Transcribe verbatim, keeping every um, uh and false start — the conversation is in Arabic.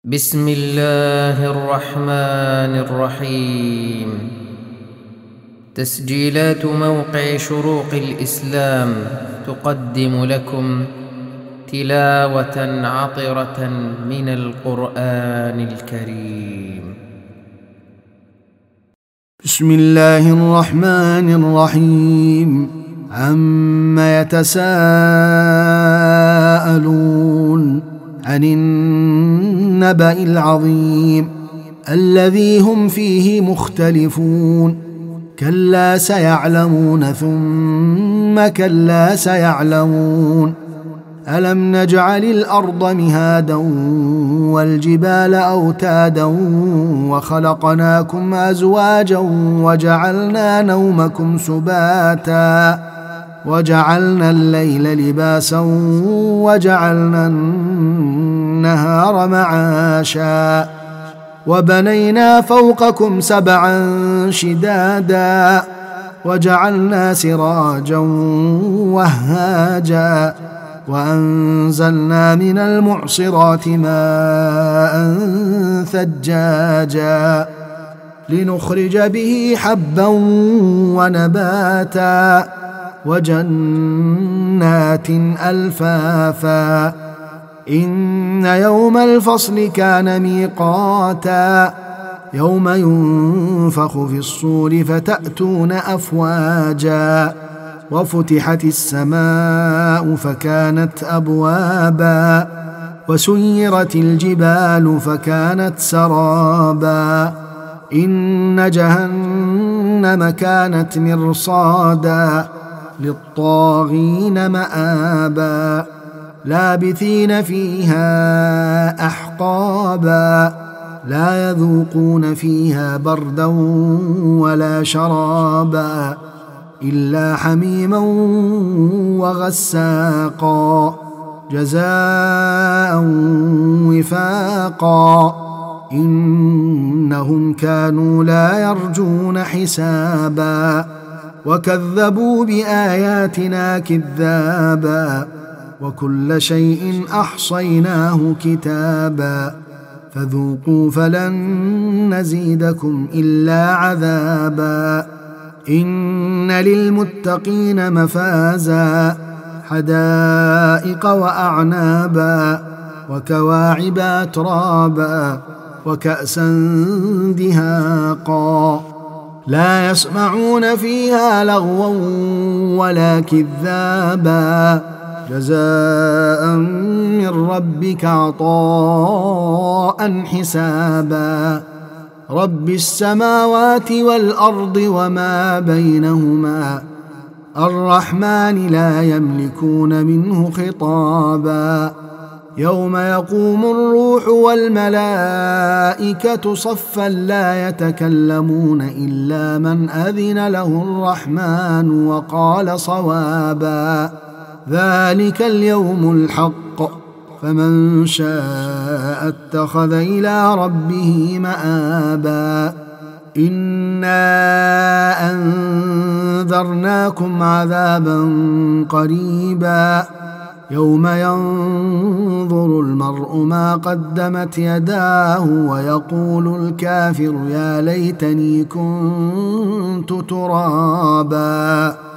بسم الله الرحمن الرحيم. تسجيلات موقع شروق الإسلام تقدم لكم تلاوة عطرة من القرآن الكريم. بسم الله الرحمن الرحيم. عما يتساءلون عن النبأ العظيم الذي هم فيه مختلفون. كلا سيعلمون ثم كلا سيعلمون. ألم نجعل الأرض مهادا والجبال أوتادا وخلقناكم أزواجا وجعلنا نومكم سباتا وجعلنا الليل لباسا وجعلنا النهار معاشا وبنينا فوقكم سبعا شدادا وجعلنا سراجا وهاجا وأنزلنا من المعصرات ماء ثجاجا لنخرج به حبا ونباتا وجنات ألفافا. إن يوم الفصل كان ميقاتا يوم ينفخ في الصور فتأتون أفواجا وفتحت السماء فكانت أبوابا وسيرت الجبال فكانت سرابا. إن جهنم كانت مرصادا للطاغين مآبا لابثين فيها أحقابا لا يذوقون فيها بردا ولا شرابا إلا حميما وغساقا جزاء وفاقا. إنهم كانوا لا يرجون حسابا وكذبوا بآياتنا كذابا وكل شيء أحصيناه كتابا فذوقوا فلن نزيدكم إلا عذابا. إن للمتقين مفازا حدائق وأعنابا وكواعب أترابا وكأسا دهاقا لا يسمعون فيها لغوا ولا كذابا جزاء من ربك عطاء حسابا. رب السماوات والأرض وما بينهما الرحمن لا يملكون منه خطابا. يوم يقوم الروح والملائكة صفا لا يتكلمون إلا من أذن له الرحمن وقال صوابا. ذلك اليوم الحق فمن شاء اتخذ إلى ربه مآبا. إنا أنذرناكم عذابا قريبا يوم ينظر المرء ما قدمت يداه ويقول الكافر يا ليتني كنت ترابا.